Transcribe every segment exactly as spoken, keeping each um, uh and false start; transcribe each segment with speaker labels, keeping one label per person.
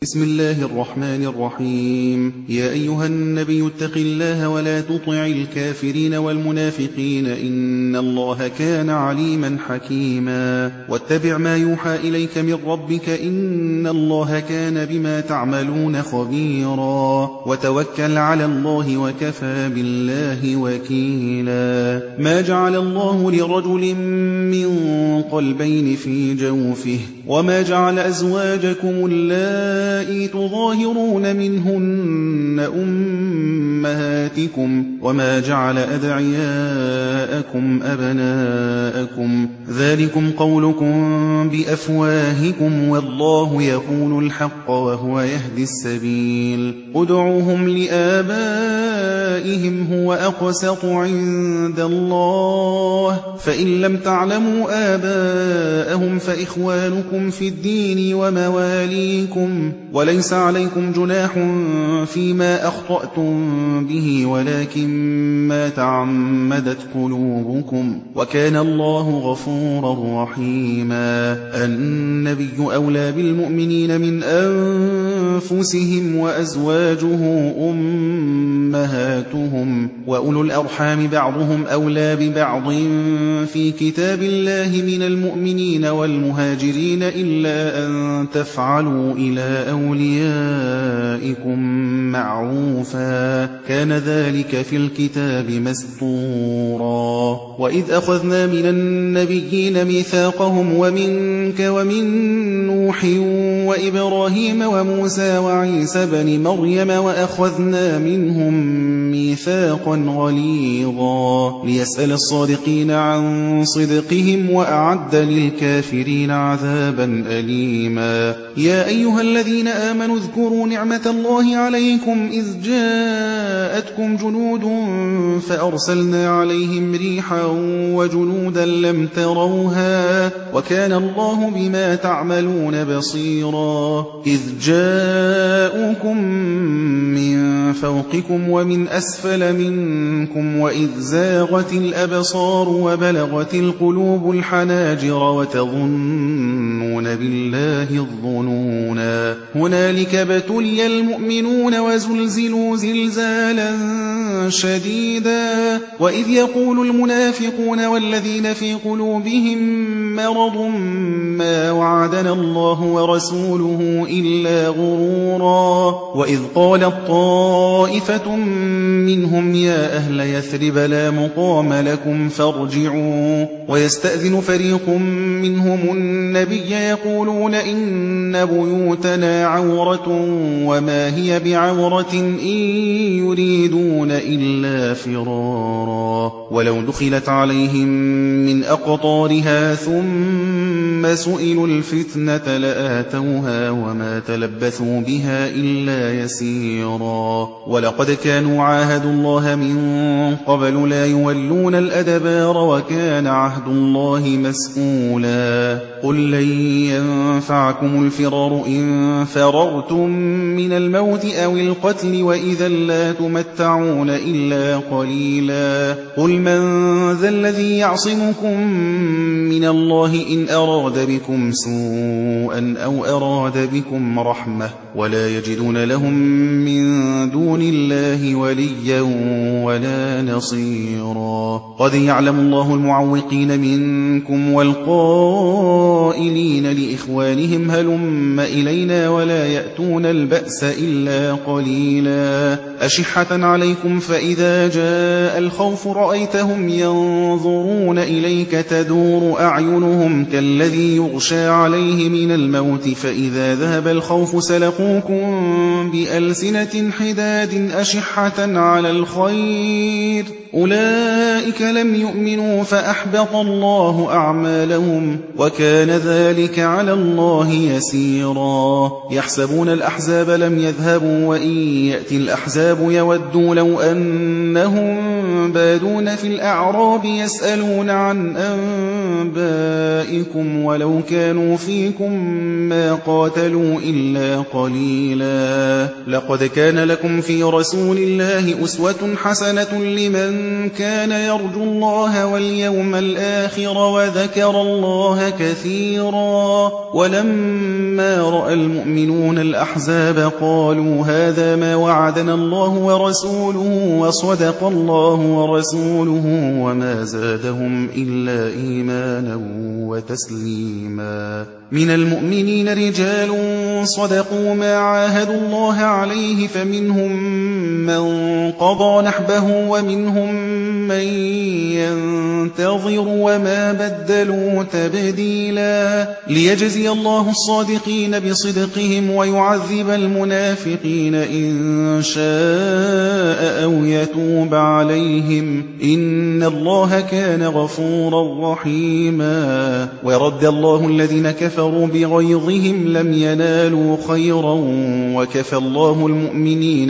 Speaker 1: بسم الله الرحمن الرحيم. يا أيها النبي اتق الله ولا تطع الكافرين والمنافقين إن الله كان عليما حكيما. واتبع ما يوحى إليك من ربك إن الله كان بما تعملون خبيرا. وتوكل على الله وكفى بالله وكيلا. ما جعل الله لرجل من قلبين في جوفه وما جعل أزواجكم اللائي تظاهرون منهن أمهاتكم وما جعل أدعياءكم أبناءكم ذلكم قولكم بأفواهكم والله يقول الحق وهو يهدي السبيل. ادعوهم لآبائهم هو أقسط عند الله فإن لم تعلموا آباءهم فإخوانكم في الدين ومواليكم وليس عليكم جناح فيما أخطأتم به ولكن ما تعمدت قلوبكم وكان الله غفورا رحيما. النبي أولى بالمؤمنين من أنفسهم وأزواجه أمهاتهم وأولو الأرحام بعضهم أولى ببعض في كتاب الله من المؤمنين والمهاجرين إلا أن تفعلوا إلى أوليائكم معروفا كان ذلك في الكتاب مسطورا. وإذ أخذنا من النبيين ميثاقهم ومنك ومن نوح وإبراهيم وموسى وعيسى بن مريم وأخذنا منهم ميثاقا غليظا ليسأل الصادقين عن صدقهم وأعد للكافرين عذابا أليما. يا أيها الذين آمنوا اذكروا نعمة الله عليكم إذ جاءتكم جنود فأرسلنا عليهم ريحا وجنودا لم تروها وكان الله بما تعملون بصيرا. إذ جاءوكم من فوقكم ومن أسفل منكم وإذ زاغت الأبصار وبلغت القلوب الحناجر وتظنون بالله الظنونا هنالك ابتلي المؤمنون وزلزلوا زلزالا شديدا. وإذ يقول المنافقون والذين في قلوبهم مرض ما وعدنا الله ورسوله إلا غرورا. وإذ قالت طائفة منهم يا أهل يثرب لا مقام لكم فارجعوا ويستأذن فريق منهم النبي يقولون إن بيوتنا عورة وما هي بعورة إن يريدون إلا فرارا. ولو دخلت عليهم من أقطارها ثم سئلوا الفتنة لآتوها وما تلبثوا بها إلا يسيرا. ولقد كانوا عاهدوا الله من قبل لا يولون الأدبار وكان عهد الله مسؤولا. قل لن ينفعكم الفرار إن فررتم من الموت أو القتل وإذا لا تمتعون إلا قليلا. قل من ذا الذي يعصمكم من الله إن أراد بكم سوءا أو أراد بكم رحمة ولا يجدون لهم من دون الله وليا ولا نصيرا. قد يعلم الله المعوقين منكم والقائلين لإخوانهم هلم إلينا ولا يأتون البأس إلا قليلا. أشحة عليكم فإذا جاء الخوف رأيتهم ينظرون إليك تدور أعينهم كالذي يغشى عليه من الموت فإذا ذهب الخوف سلقوكم بألسنة حداد أشحة على الخير أولئك لم يؤمنوا فأحبط الله أعمالهم وكان ذلك على الله يسيرا. يحسبون الأحزاب لم يذهبوا وإن يأتي الأحزاب يودوا لو أنهم بادون في الأعراب يسألون عن أنبائكم ولو كانوا فيكم ما قاتلوا إلا قليلا. لقد كان لكم في رسول الله أسوة حسنة لمن كان يرجو الله واليوم الآخر وذكر الله كثيرا. ولما رأى المؤمنون الأحزاب قالوا هذا ما وعدنا الله ورسوله وصدق الله ورسوله وما زادهم إلا إيمانا وتسليما. من المؤمنين رجال صدقوا ما عاهدوا الله عليه فمنهم من قضى نحبه ومنهم من ينتظر وما بدلوا تبديلا ليجزي الله الصادقين بصدقهم ويعذب المنافقين إن شاء أو يتوب عليهم إن الله كان غفورا رحيما. ورد الله الذين كفروا بغيظهم لم ينالوا خيرا وكفى الله المؤمنين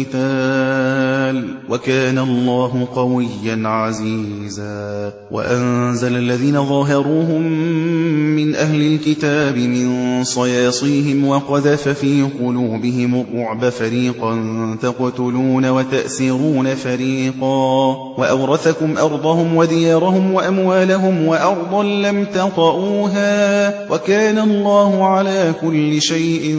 Speaker 1: القتال وكان الله قويا عزيزا. وأنزل الذين ظاهروهم من أهل الكتاب من صياصيهم وقذف في قلوبهم الرعب فريقا تقتلون وتأسرون فريقا وأورثكم أرضهم وديارهم وأموالهم وأرضا لم تطئوها وكان الله على كل شيء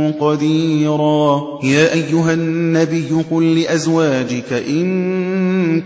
Speaker 1: قديرا. يا أيها النبي قل لأزواجك إن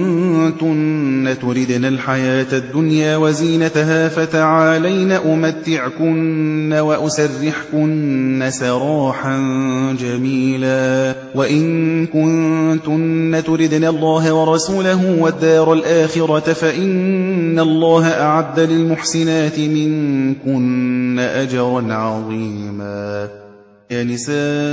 Speaker 1: كنتن تردن الحياة الدنيا وزينتها فتعالين أمتعكن وأسرحكن سراحا جميلا. وإن كنتن تردن الله ورسوله والدار الآخرة فإن الله أعد للمحسنات منكن أجرا عظيما. يا نساء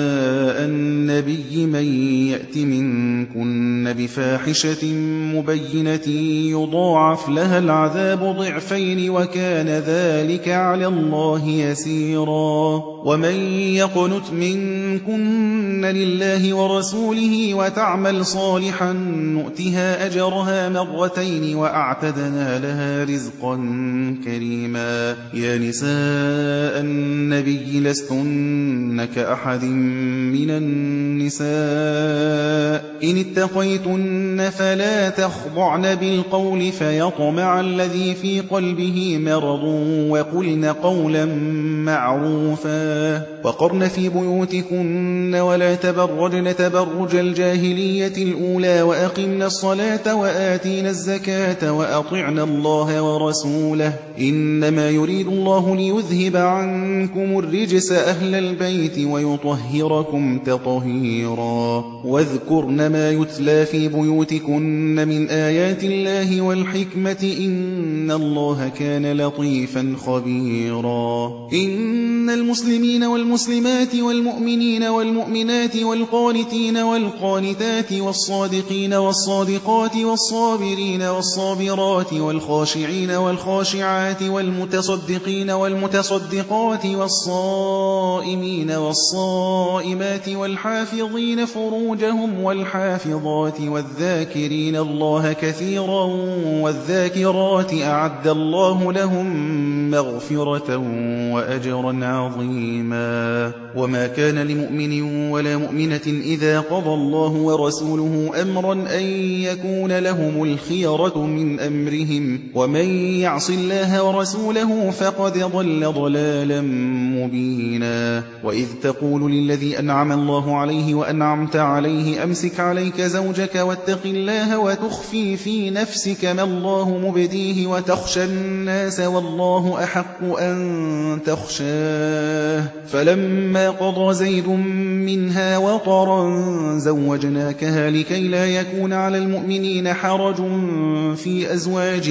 Speaker 1: النبي من يأت منكن بفاحشة مبينة يضاعف لها العذاب ضعفين وكان ذلك على الله يسيرا. ومن يقنت منكن لله ورسوله وتعمل صالحا نؤتها أجرها مرتين وأعتدنا لها رزقا كريما. يا نساء النبي لستن كأحد من النساء إن اتقيتن فلا تخضعن بالقول فيطمع الذي في قلبه مرض وقلن قولا معروفا. وقرن في بيوتكن ولا تبرجن تبرج الجاهلية الأولى وأقمن الصلاة وآتين الزكاة وأطعن الله ورسوله إنما يريد الله ليذهب عنكم الرجس أهل البيت ويطهركم تطهيرا. واذكرن ما يتلى في بيوتكن من آيات الله والحكمة إن الله كان لطيفا خبيرا. إن المسلمين والمسلمات والمؤمنين والمؤمنات والقانتين والقانتات والصادقين والصادقات والصابرين والصابرات والخاشعين والخاشعات والمتصدقين والمتصدقات والصائمين والصائمات والحافظين فروجهم والحافظات والذاكرين الله كثيرا والذاكرات أعد الله لهم مغفرة وأجرا عظيما. وما كان لمؤمن ولا مؤمنة إذا قضى الله ورسوله أمرا أن يكون لهم الخيرة من أمرهم ومن يعص الله ورسوله فقد ضل ضلالا مبينا. وإذ تقول للذي أنعم الله عليه وأنعمت عليه أمسك عليك زوجك واتق الله وتخفي في نفسك ما الله مبديه وتخشى الناس والله أحق أن تخشاه فلما قضى زيد منها وطرا زوجناكها لكي لا يكون على المؤمنين حرج في أزواج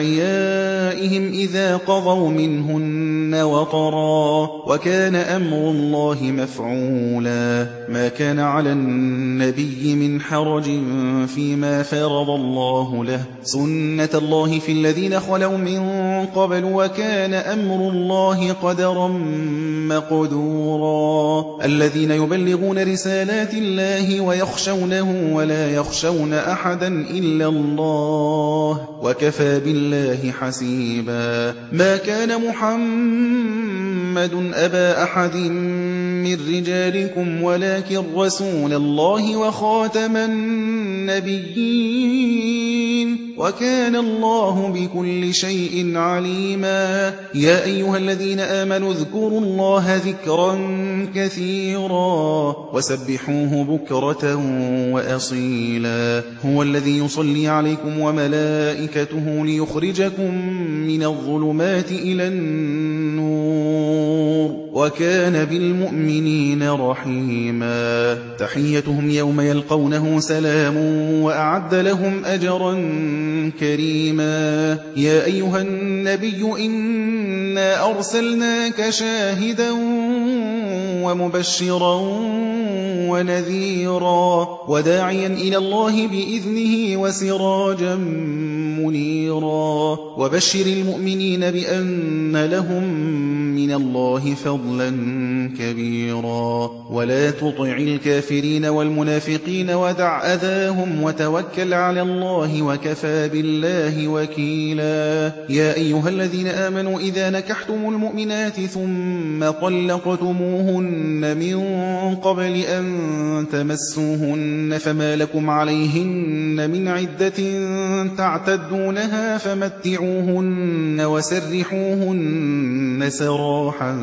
Speaker 1: أدعيائهم إذا قضوا منهن وطرا وكان أمر الله مفعولا. ما كان على النبي من حرج فيما فرض الله له سنة الله في الذين خلوا من قبل وكان أمر الله قدرا مقدورا. الذين يبلغون رسالات الله ويخشونه ولا يخشون أحدا إلا الله وكفى بالله حسيبا. ما كان محمد أبا أحد من رجالكم ولكن رسول الله وخاتم النبيين وكان الله بكل شيء عليما يا أيها الذين آمنوا اذكروا الله ذكرا كثيرا وسبحوه بكرة وأصيلا هو الذي يصلي عليكم وملائكته ليخرجكم من الظلمات إلى النور وكان بالمؤمنين رحيما تحيتهم يوم يلقونه سلام وأعد لهم أجرا كريما يا أيها النبي إنا أرسلناك شاهدا ومبشرا ونذيرا وداعيا إلى الله بإذنه وسراجا منيرا وبشر المؤمنين بأن لهم من الله فضلا كبيرا ولا تطع الكافرين والمنافقين ودع أذاهم وتوكل على الله وكفى بالله وكيلا يا أيها الذين آمنوا إذا نكحتم المؤمنات ثم طلقتموهن من قبل أن تمسوهن فما لكم عليهن من عدة تعتدونها فمتعوهن وسرحوهن سراحا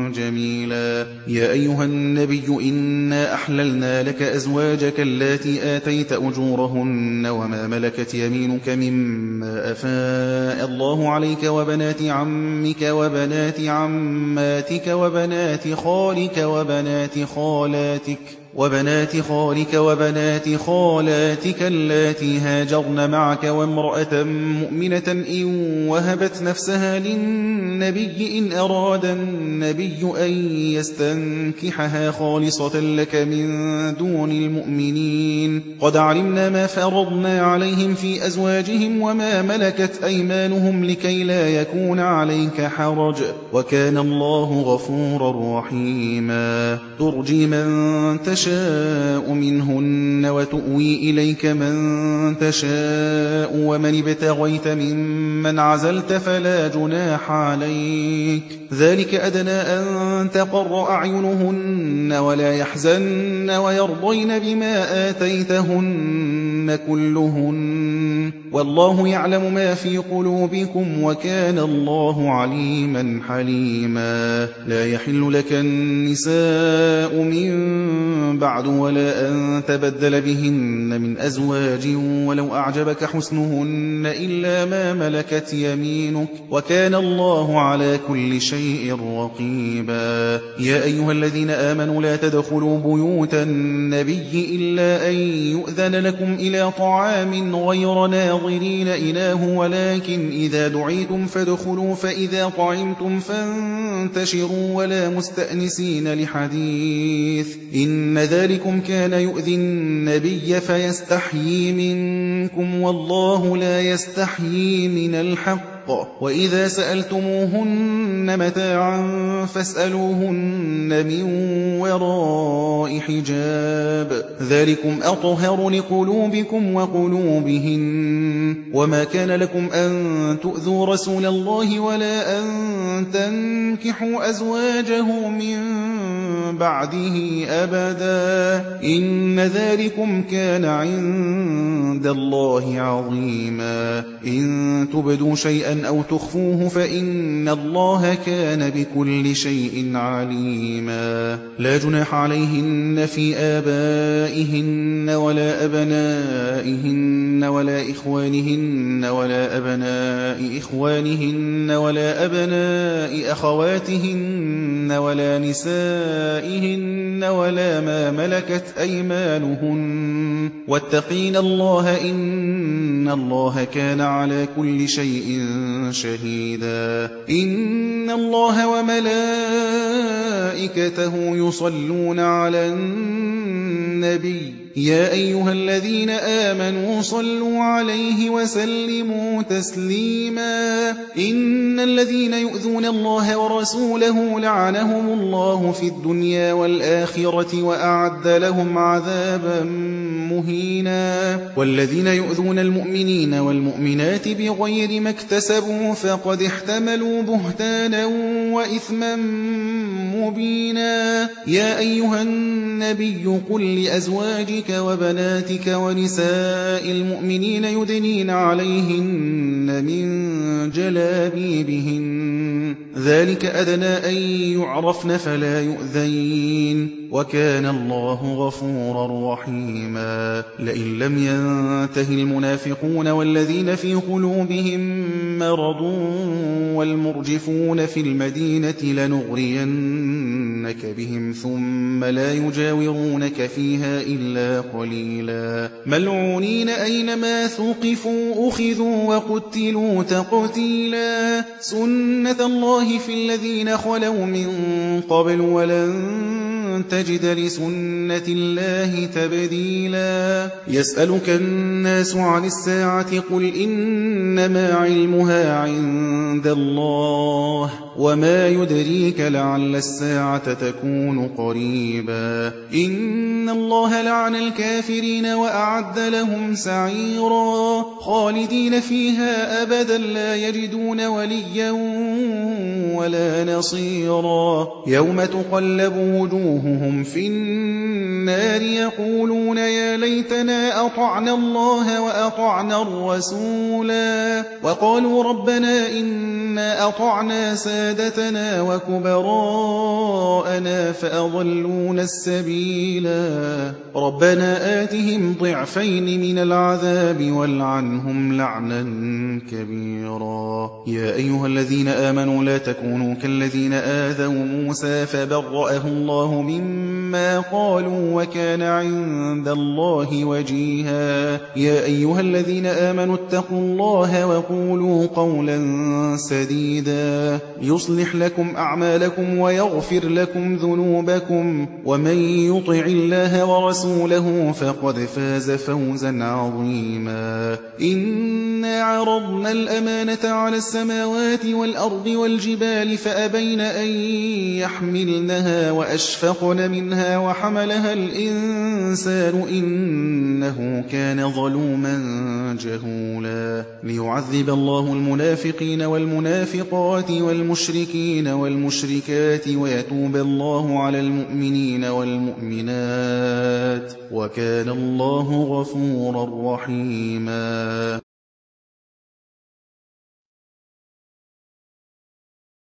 Speaker 1: جميلا يا أيها النبي إنا أحللنا لك أزواجك اللاتي آتيت أجورهن وما ملكت يمينك مما أفاء الله عليك وبنات عمك وبنات عماتك وبنات خالك وبنات خالاتك وبنات خالك وبنات خالاتك اللاتي هاجرن معك وامرأة مؤمنة إن وهبت نفسها للنبي إن أراد النبي أن يستنكحها خالصة لك من دون المؤمنين قد علمنا ما فرضنا عليهم في أزواجهم وما ملكت أيمانهم لكي لا يكون عليك حرج وكان الله غفورا رحيما ترجي من تشاء تشاء منهن وتؤوي إليك من تشاء ومن ابتغيت ممن عزلت فلا جناح عليك ذلك أدنى أن تقر أعينهن ولا يحزن ويرضين بما آتيتهن كلهن والله يعلم ما في قلوبكم وكان الله عليما حليما لا يحل لك النساء من بعد ولا أن تبدل بهن من أزواج ولو أعجبك حسنهن إلا ما ملكت يمينك وكان الله على كل شيء رقيبا يا أيها الذين آمنوا لا تدخلوا بيوت النبي إلا أن يؤذن لكم إلى طعام غير ناظرين إله ولكن إذا دعيتم فادخلوا فإذا طعمتم فانتشروا ولا مستأنسين لحديث إن ذلكم كان يؤذي النبي فيستحيي منكم والله لا يستحيي من الحق وإذا سألتموهن متاعا فاسألوهن من وراء حجاب ذلكم أطهر لقلوبكم وقلوبهن وما كان لكم أن تؤذوا رسول الله ولا أن تنكحوا أزواجه من بعده أبدا إن ذلكم كان عند الله عظيما إن تبدوا شيئا أو تخفوه فإن الله كان بكل شيء عليما لا جناح عليهن في آبائهن ولا أبنائهن ولا إخوانهن ولا أبناء إخوانهن ولا أبناء أخواتهن ولا نسائهن ولا ما ملكت أيمانهن واتقين الله إن الله كان على كل شيء شهيدا إن الله وملائكته يصلون على النبي يا أيها الذين آمنوا صلوا عليه وسلموا تسليما إن الذين يؤذون الله ورسوله لعنهم الله في الدنيا والآخرة وأعد لهم عذابا مهينا والذين يؤذون المؤمنين والمؤمنات بغير ما اكتسبوا فقد احتملوا بهتانا وإثما مبينا يا أيها النبي قل لأزواجك وبناتك ونساء المؤمنين يدنين عليهن من جلابيبهن ذلك أدنى أن يعرفن فلا يؤذين وكان الله غفورا رحيما لئن لم ينته المنافقون والذين في قلوبهم مرض والمرجفون في المدينة لنغرينك بهم ثم لا يجاورونك فيها إلا قليلا ملعونين أينما ثقفوا أخذوا وقتلوا تقتيلا سنة الله في الذين خلوا من قبل ولن تجد لسنة الله تبديلا يسألك الناس عن الساعة قل إنما علمها عند الله وما يدريك لعل الساعة تكون قريبا إن الله لعن الكافرين وأعد لهم سعيرا خالدين فيها أبدا لا يجدون وليا ولا نصيرا يوم تقلب وجوههم في النار يقولون يا ليتنا أطعنا الله وأطعنا الرسولا وقالوا ربنا إنا أطعنا سادتنا وكبراءنا فأضلونا السبيلا ربنا آتهم ضعفين من العذاب والعنهم لعنا كبيرا يا أيها الذين آمنوا لا تكونوا كالذين آذوا موسى فبرأه الله مما قالوا وكان عند الله وجيها يا أيها الذين آمنوا اتقوا الله وقولوا قولا سديدا يصلح لكم أعمالكم ويغفر لكم ذنوبكم ومن يطع الله ورسوله فقد فاز فوزا عظيما إنا عرضنا الأمانة على السماوات والأرض والجبال فأبين أن يحملنها وأشفقن منها وحملها الإنسان إنه كان ظلوما جهولا ليعذب الله المنافقين والمنافقات والمشركين والمشركات ويتوب الله على المؤمنين والمؤمنات وكان الله غفورا رحيما